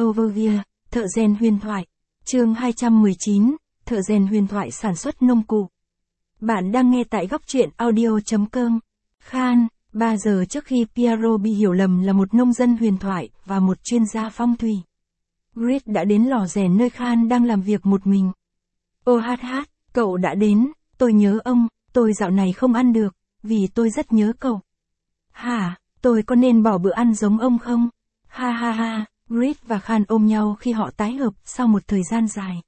Overview, thợ rèn huyền thoại. Chương 219, thợ rèn huyền thoại sản xuất nông cụ. Bạn đang nghe tại góc truyện audio.com. Khan, 3 giờ trước khi Piero bị hiểu lầm là một nông dân huyền thoại và một chuyên gia phong thủy. Grit đã đến lò rèn nơi Khan đang làm việc một mình. Ô hát, cậu đã đến, tôi nhớ ông, tôi dạo này không ăn được, vì tôi rất nhớ cậu. Hả, tôi có nên bỏ bữa ăn giống ông không? Ha, Grit và Khan ôm nhau khi họ tái hợp sau một thời gian dài.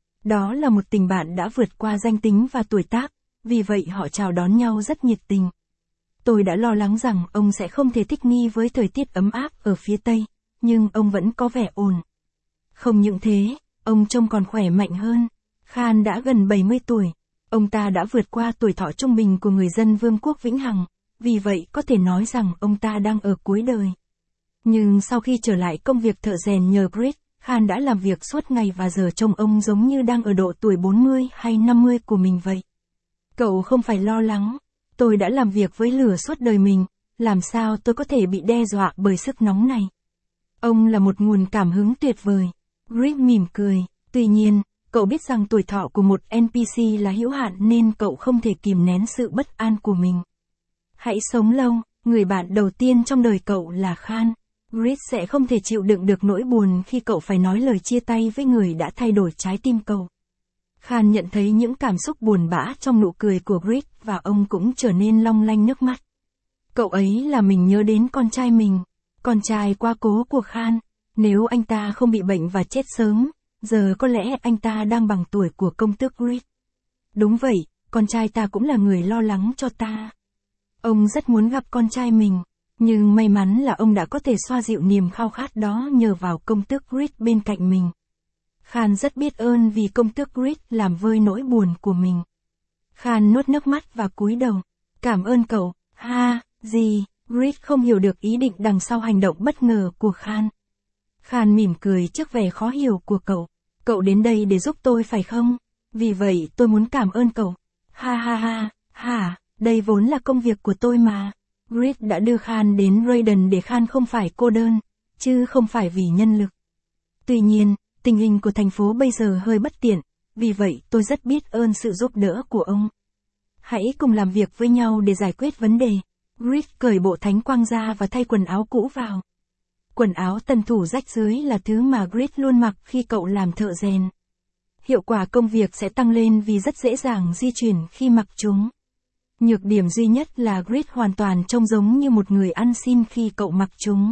Đó là một tình bạn đã vượt qua danh tính và tuổi tác, vì vậy họ chào đón nhau rất nhiệt tình. Tôi đã lo lắng rằng ông sẽ không thể thích nghi với thời tiết ấm áp ở phía Tây, nhưng ông vẫn có vẻ ổn. Không những thế, ông trông còn khỏe mạnh hơn. Khan đã gần 70 tuổi. Ông ta đã vượt qua tuổi thọ trung bình của người dân Vương quốc Vĩnh Hằng, vì vậy có thể nói rằng ông ta đang ở cuối đời. Nhưng sau khi trở lại công việc thợ rèn nhờ Grit, Khan đã làm việc suốt ngày và giờ trông ông giống như đang ở độ tuổi 40 hay 50 của mình vậy. Cậu không phải lo lắng, tôi đã làm việc với lửa suốt đời mình, làm sao tôi có thể bị đe dọa bởi sức nóng này. Ông là một nguồn cảm hứng tuyệt vời. Grit mỉm cười, tuy nhiên, cậu biết rằng tuổi thọ của một NPC là hữu hạn nên cậu không thể kìm nén sự bất an của mình. Hãy sống lâu, người bạn đầu tiên trong đời cậu là Khan. Grit sẽ không thể chịu đựng được nỗi buồn khi cậu phải nói lời chia tay với người đã thay đổi trái tim cậu. Khan nhận thấy những cảm xúc buồn bã trong nụ cười của Grit và ông cũng trở nên long lanh nước mắt. Cậu ấy làm mình nhớ đến con trai mình, con trai quá cố của Khan. Nếu anh ta không bị bệnh và chết sớm, giờ có lẽ anh ta đang bằng tuổi của công tước Grit. Đúng vậy, con trai ta cũng là người lo lắng cho ta. Ông rất muốn gặp con trai mình, nhưng may mắn là ông đã có thể xoa dịu niềm khao khát đó nhờ vào công tước Grit bên cạnh mình. Khan rất biết ơn vì công tước Grit làm vơi nỗi buồn của mình. Khan nuốt nước mắt và cúi đầu. Cảm ơn cậu, gì, Grit không hiểu được ý định đằng sau hành động bất ngờ của Khan. Khan mỉm cười trước vẻ khó hiểu của cậu. Cậu đến đây để giúp tôi phải không? Vì vậy tôi muốn cảm ơn cậu. Đây vốn là công việc của tôi mà. Grit đã đưa Khan đến Raiden để Khan không phải cô đơn, chứ không phải vì nhân lực. Tuy nhiên, tình hình của thành phố bây giờ hơi bất tiện, vì vậy tôi rất biết ơn sự giúp đỡ của ông. Hãy cùng làm việc với nhau để giải quyết vấn đề. Grit cởi bộ thánh quang ra và thay quần áo cũ vào. Quần áo tân thủ rách rưới là thứ mà Grit luôn mặc khi cậu làm thợ rèn. Hiệu quả công việc sẽ tăng lên vì rất dễ dàng di chuyển khi mặc chúng. Nhược điểm duy nhất là Grit hoàn toàn trông giống như một người ăn xin khi cậu mặc chúng.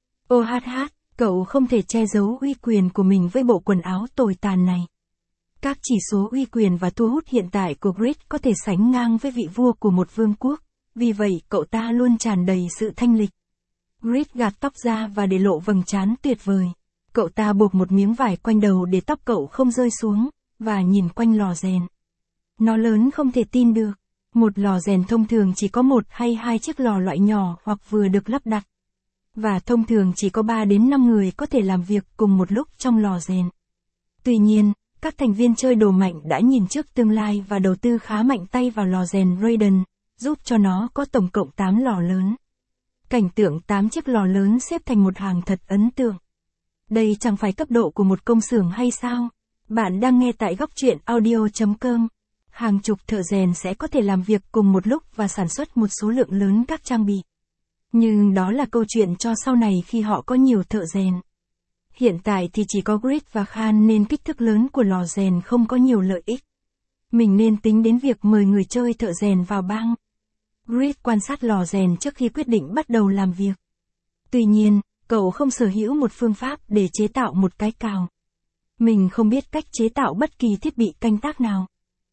Ô hát, cậu không thể che giấu uy quyền của mình với bộ quần áo tồi tàn này. Các chỉ số uy quyền và thu hút hiện tại của Grit có thể sánh ngang với vị vua của một vương quốc, vì vậy cậu ta luôn tràn đầy sự thanh lịch. Grit gạt tóc ra và để lộ vầng trán tuyệt vời. Cậu ta buộc một miếng vải quanh đầu để tóc cậu không rơi xuống, và nhìn quanh lò rèn. Nó lớn không thể tin được. Một lò rèn thông thường chỉ có 1 hay 2 chiếc lò loại nhỏ hoặc vừa được lắp đặt. Và thông thường chỉ có 3 đến 5 người có thể làm việc cùng một lúc trong lò rèn. Tuy nhiên, các thành viên chơi đồ mạnh đã nhìn trước tương lai và đầu tư khá mạnh tay vào lò rèn Raiden, giúp cho nó có tổng cộng 8 lò lớn. Cảnh tượng 8 chiếc lò lớn xếp thành một hàng thật ấn tượng. Đây chẳng phải cấp độ của một công xưởng hay sao? Bạn đang nghe tại góc truyện audio.com. Hàng chục thợ rèn sẽ có thể làm việc cùng một lúc và sản xuất một số lượng lớn các trang bị. Nhưng đó là câu chuyện cho sau này khi họ có nhiều thợ rèn. Hiện tại thì chỉ có Grit và Khan nên kích thước lớn của lò rèn không có nhiều lợi ích. Mình nên tính đến việc mời người chơi thợ rèn vào bang. Grit quan sát lò rèn trước khi quyết định bắt đầu làm việc. Tuy nhiên, cậu không sở hữu một phương pháp để chế tạo một cái cào. Mình không biết cách chế tạo bất kỳ thiết bị canh tác nào.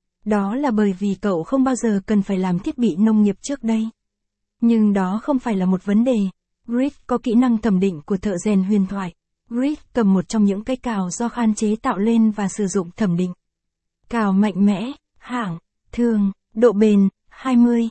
Đó là bởi vì cậu không bao giờ cần phải làm thiết bị nông nghiệp trước đây. Nhưng đó không phải là một vấn đề. Grit có kỹ năng thẩm định của thợ rèn huyền thoại. Grit cầm một trong những cái cào do Khan chế tạo lên và sử dụng thẩm định. Cào mạnh mẽ, hãng, thường, độ bền, 20,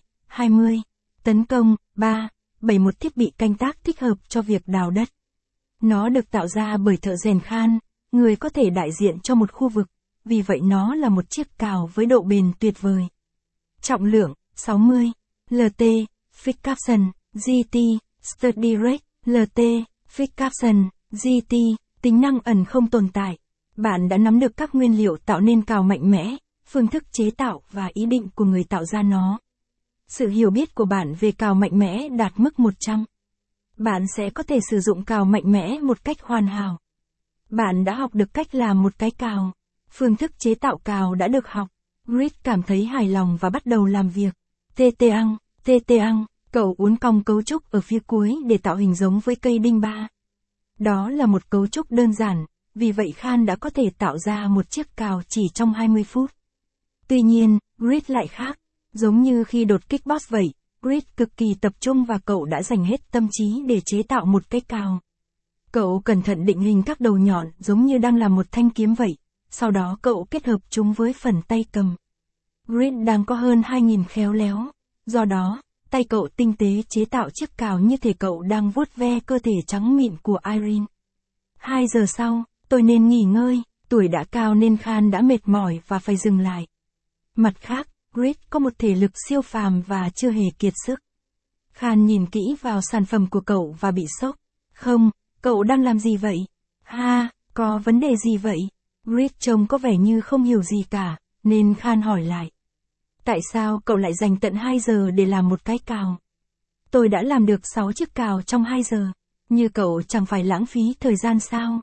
tấn công, 3, 7 một thiết bị canh tác thích hợp cho việc đào đất. Nó được tạo ra bởi thợ rèn Khan, người có thể đại diện cho một khu vực, vì vậy nó là một chiếc cào với độ bền tuyệt vời. Trọng lượng, 60, LT, Fix Capson, GT, Sturdy Rake, LT, Fix Capson, GT, Tính năng ẩn không tồn tại. Bạn đã nắm được các nguyên liệu tạo nên cào mạnh mẽ, phương thức chế tạo và ý định của người tạo ra nó. Sự hiểu biết của bạn về cào mạnh mẽ đạt mức 100. Bạn sẽ có thể sử dụng cào mạnh mẽ một cách hoàn hảo. Bạn đã học được cách làm một cái cào. Phương thức chế tạo cào đã được học. Reed cảm thấy hài lòng và bắt đầu làm việc. Tê ăn, cậu uốn cong cấu trúc ở phía cuối để tạo hình giống với cây đinh ba. Đó là một cấu trúc đơn giản, vì vậy Khan đã có thể tạo ra một chiếc cào chỉ trong 20 phút. Tuy nhiên, Reed lại khác. Giống như khi đột kích boss vậy, Reed cực kỳ tập trung và cậu đã dành hết tâm trí để chế tạo một cái cào. Cậu cẩn thận định hình các đầu nhọn giống như đang làm một thanh kiếm vậy, sau đó cậu kết hợp chúng với phần tay cầm. Reed đang có hơn 2.000 khéo léo, do đó, tay cậu tinh tế chế tạo chiếc cào như thể cậu đang vuốt ve cơ thể trắng mịn của Irene. 2 giờ sau, tôi nên nghỉ ngơi, tuổi đã cao nên Khan đã mệt mỏi và phải dừng lại. Mặt khác, Reed có một thể lực siêu phàm và chưa hề kiệt sức. Khan nhìn kỹ vào sản phẩm của cậu và bị sốc. Không, cậu đang làm gì vậy? Ha, có vấn đề gì vậy? Reed trông có vẻ như không hiểu gì cả, nên Khan hỏi lại. Tại sao cậu lại dành tận 2 giờ để làm một cái cào? Tôi đã làm được 6 chiếc cào trong 2 giờ. Như cậu chẳng phải lãng phí thời gian sao?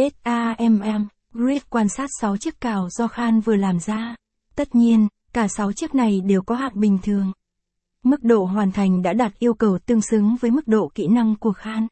Reed quan sát 6 chiếc cào do Khan vừa làm ra. Tất nhiên, cả 6 chiếc này đều có hạng bình thường. Mức độ hoàn thành đã đạt yêu cầu tương xứng với mức độ kỹ năng của Khan.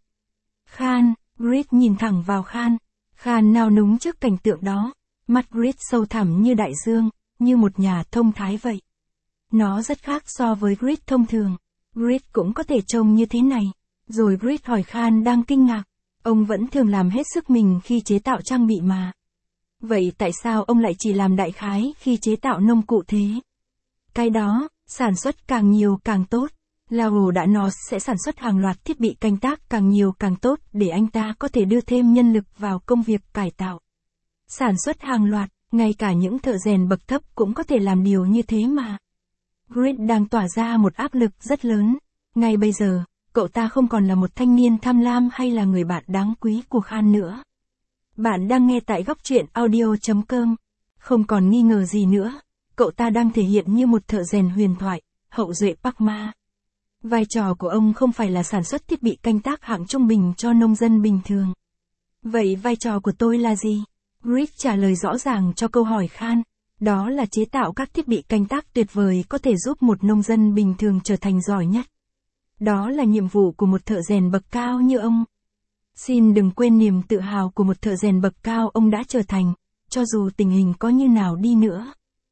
Reed nhìn thẳng vào Khan. Khan nao núng trước cảnh tượng đó. Mắt Reed sâu thẳm như đại dương, như một nhà thông thái vậy. Nó rất khác so với Reed thông thường. Reed cũng có thể trông như thế này. Rồi Reed hỏi Khan đang kinh ngạc. Ông vẫn thường làm hết sức mình khi chế tạo trang bị mà. Vậy tại sao ông lại chỉ làm đại khái khi chế tạo nông cụ thế? Cái đó, sản xuất càng nhiều càng tốt. Lao đã nói sẽ sản xuất hàng loạt thiết bị canh tác càng nhiều càng tốt để anh ta có thể đưa thêm nhân lực vào công việc cải tạo. Sản xuất hàng loạt, ngay cả những thợ rèn bậc thấp cũng có thể làm điều như thế mà. Reed đang tỏa ra một áp lực rất lớn. Ngay bây giờ, cậu ta không còn là một thanh niên tham lam hay là người bạn đáng quý của Khan nữa. Bạn đang nghe tại góc truyện audio.com. Không còn nghi ngờ gì nữa, cậu ta đang thể hiện như một thợ rèn huyền thoại, hậu duệ Park Ma. Vai trò của ông không phải là sản xuất thiết bị canh tác hạng trung bình cho nông dân bình thường. Vậy vai trò của tôi là gì? Reed trả lời rõ ràng cho câu hỏi Khan. Đó là chế tạo các thiết bị canh tác tuyệt vời có thể giúp một nông dân bình thường trở thành giỏi nhất. Đó là nhiệm vụ của một thợ rèn bậc cao như ông. Xin đừng quên niềm tự hào của một thợ rèn bậc cao ông đã trở thành, cho dù tình hình có như nào đi nữa.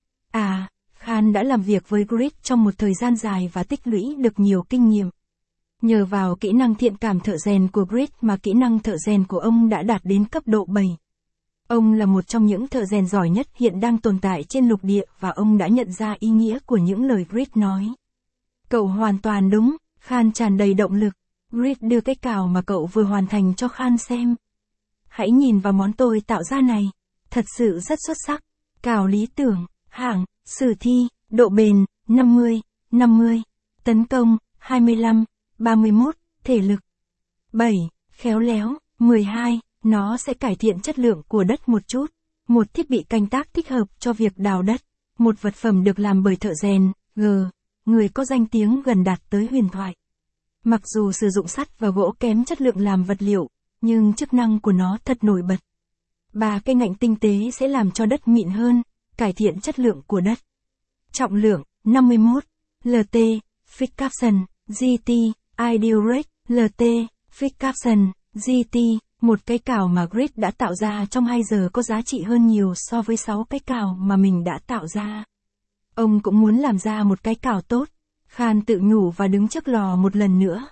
Khan đã làm việc với Reed trong một thời gian dài và tích lũy được nhiều kinh nghiệm. Nhờ vào kỹ năng thiện cảm thợ rèn của Reed mà kỹ năng thợ rèn của ông đã đạt đến cấp độ 7. Ông là một trong những thợ rèn giỏi nhất hiện đang tồn tại trên lục địa và ông đã nhận ra ý nghĩa của những lời Reed nói. Cậu hoàn toàn đúng, Khan tràn đầy động lực. Reed đưa cái cào mà cậu vừa hoàn thành cho Khan xem. Hãy nhìn vào món tôi tạo ra này. Thật sự rất xuất sắc. Cào lý tưởng, hạng, sử thi, độ bền, 50, tấn công, 25, 31, thể lực, 7, khéo léo, 12, nó sẽ cải thiện chất lượng của đất một chút. Một thiết bị canh tác thích hợp cho việc đào đất. Một vật phẩm được làm bởi thợ rèn, người có danh tiếng gần đạt tới huyền thoại. Mặc dù sử dụng sắt và gỗ kém chất lượng làm vật liệu, nhưng chức năng của nó thật nổi bật. 3 cây ngạnh tinh tế sẽ làm cho đất mịn hơn, cải thiện chất lượng của đất. Trọng lượng, 51, LT, Fix Capson, GT, Ideal Rate, LT, Fix Capson, GT, một cái cào mà Reed đã tạo ra trong 2 giờ có giá trị hơn nhiều so với 6 cái cào mà mình đã tạo ra. Ông cũng muốn làm ra một cái cào tốt. Khan tự nhủ và đứng trước lò một lần nữa.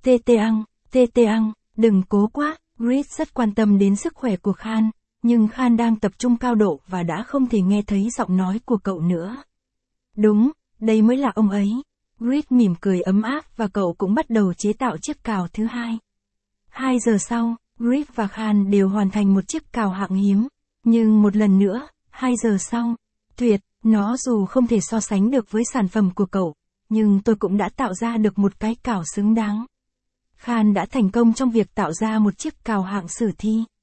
Tê ăn, đừng cố quá. Reed rất quan tâm đến sức khỏe của Khan, nhưng Khan đang tập trung cao độ và đã không thể nghe thấy giọng nói của cậu nữa. Đúng, đây mới là ông ấy. Reed mỉm cười ấm áp và cậu cũng bắt đầu chế tạo chiếc cào thứ hai. 2 giờ sau, Reed và Khan đều hoàn thành một chiếc cào hạng hiếm. Nhưng một lần nữa, 2 giờ sau, tuyệt, nó dù không thể so sánh được với sản phẩm của cậu, nhưng tôi cũng đã tạo ra được một cái cào xứng đáng. Khan đã thành công trong việc tạo ra một chiếc cào hạng sử thi.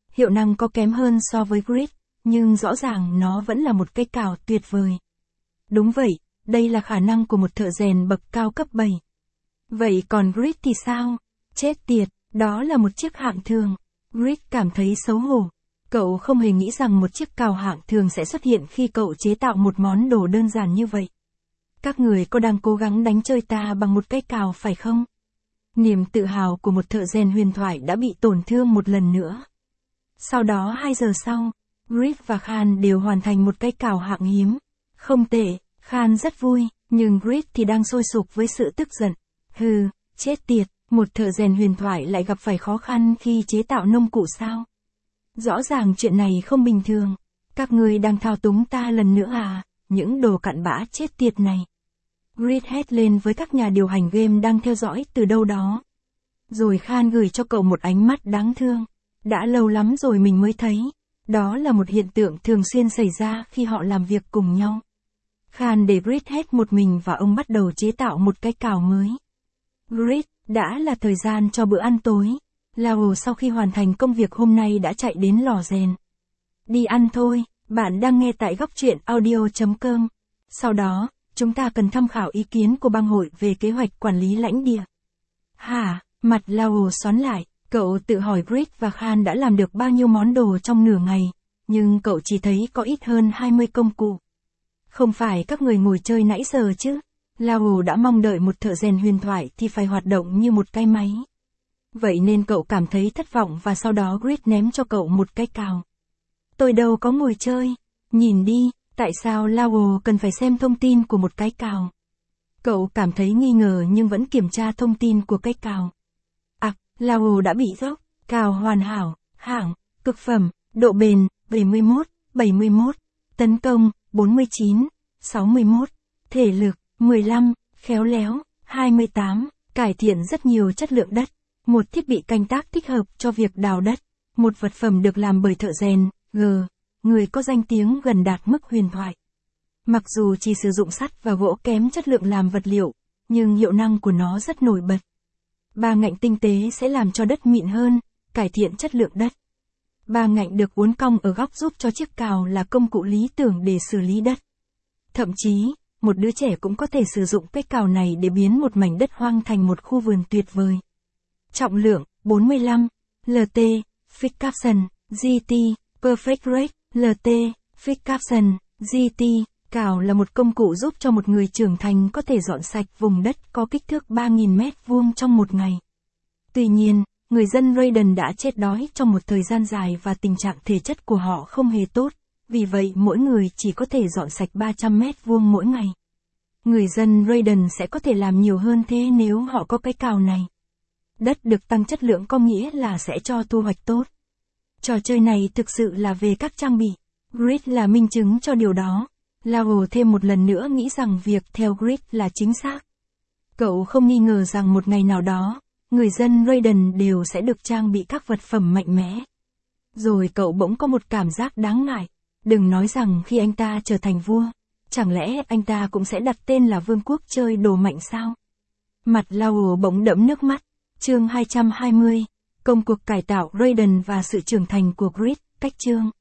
Hiệu năng có kém hơn so với Grid, nhưng rõ ràng nó vẫn là một cây cào tuyệt vời. Đúng vậy, đây là khả năng của một thợ rèn bậc cao cấp 7. Vậy còn Grid thì sao? Chết tiệt, đó là một chiếc hạng thường. Grid cảm thấy xấu hổ. Cậu không hề nghĩ rằng một chiếc cào hạng thường sẽ xuất hiện khi cậu chế tạo một món đồ đơn giản như vậy. Các người có đang cố gắng đánh chơi ta bằng một cây cào phải không? Niềm tự hào của một thợ rèn huyền thoại đã bị tổn thương một lần nữa. Sau đó 2 giờ sau, Grid và Khan đều hoàn thành một cây cào hạng hiếm. Không tệ, Khan rất vui, nhưng Grid thì đang sôi sục với sự tức giận. Hừ, chết tiệt, một thợ rèn huyền thoại lại gặp phải khó khăn khi chế tạo nông cụ sao? Rõ ràng chuyện này không bình thường. Các ngươi đang thao túng ta lần nữa à, những đồ cặn bã chết tiệt này. Grid hét lên với các nhà điều hành game đang theo dõi từ đâu đó. Rồi Khan gửi cho cậu một ánh mắt đáng thương. Đã lâu lắm rồi mình mới thấy. Đó là một hiện tượng thường xuyên xảy ra khi họ làm việc cùng nhau. Khan để Grid hết một mình và ông bắt đầu chế tạo một cái cào mới. Grid, đã là thời gian cho bữa ăn tối. Lao sau khi hoàn thành công việc hôm nay đã chạy đến lò rèn. Đi ăn thôi, bạn đang nghe tại góc truyện audio.com. Sau đó, chúng ta cần tham khảo ý kiến của bang hội về kế hoạch quản lý lãnh địa. Hả, mặt Lao xoắn lại, cậu tự hỏi Grid và Khan đã làm được bao nhiêu món đồ trong nửa ngày, nhưng cậu chỉ thấy có ít hơn 20 công cụ. Không phải các người ngồi chơi nãy giờ chứ? Lao đã mong đợi một thợ rèn huyền thoại thì phải hoạt động như một cái máy. Vậy nên cậu cảm thấy thất vọng và sau đó Grid ném cho cậu một cái cào. Tôi đâu có ngồi chơi. Nhìn đi, tại sao Lao cần phải xem thông tin của một cái cào? Cậu cảm thấy nghi ngờ nhưng vẫn kiểm tra thông tin của cái cào. Lao đã bị dốc, cào hoàn hảo, hạng, cực phẩm, độ bền, 71, tấn công, 49, 61, thể lực, 15, khéo léo, 28, cải thiện rất nhiều chất lượng đất, một thiết bị canh tác thích hợp cho việc đào đất, một vật phẩm được làm bởi thợ rèn, người có danh tiếng gần đạt mức huyền thoại. Mặc dù chỉ sử dụng sắt và gỗ kém chất lượng làm vật liệu, nhưng hiệu năng của nó rất nổi bật. 3 ngạnh tinh tế sẽ làm cho đất mịn hơn, cải thiện chất lượng đất. 3 ngạnh được uốn cong ở góc giúp cho chiếc cào là công cụ lý tưởng để xử lý đất. Thậm chí, một đứa trẻ cũng có thể sử dụng cái cào này để biến một mảnh đất hoang thành một khu vườn tuyệt vời. Trọng lượng, 45, LT, Fit Capson, GT, Perfect Rate, LT, Fit Capson, GT. Cào là một công cụ giúp cho một người trưởng thành có thể dọn sạch vùng đất có kích thước 3.000 mét vuông trong một ngày. Tuy nhiên, người dân Raiden đã chết đói trong một thời gian dài và tình trạng thể chất của họ không hề tốt, vì vậy mỗi người chỉ có thể dọn sạch 300 mét vuông mỗi ngày. Người dân Raiden sẽ có thể làm nhiều hơn thế nếu họ có cái cào này. Đất được tăng chất lượng có nghĩa là sẽ cho thu hoạch tốt. Trò chơi này thực sự là về các trang bị. Grid là minh chứng cho điều đó. Lao thêm một lần nữa nghĩ rằng việc theo Grid là chính xác. Cậu không nghi ngờ rằng một ngày nào đó, người dân Raiden đều sẽ được trang bị các vật phẩm mạnh mẽ. Rồi cậu bỗng có một cảm giác đáng ngại. Đừng nói rằng khi anh ta trở thành vua, chẳng lẽ anh ta cũng sẽ đặt tên là vương quốc chơi đồ mạnh sao? Mặt Lao bỗng đẫm nước mắt. Chương 220, công cuộc cải tạo Raiden và sự trưởng thành của Grid, cách chương.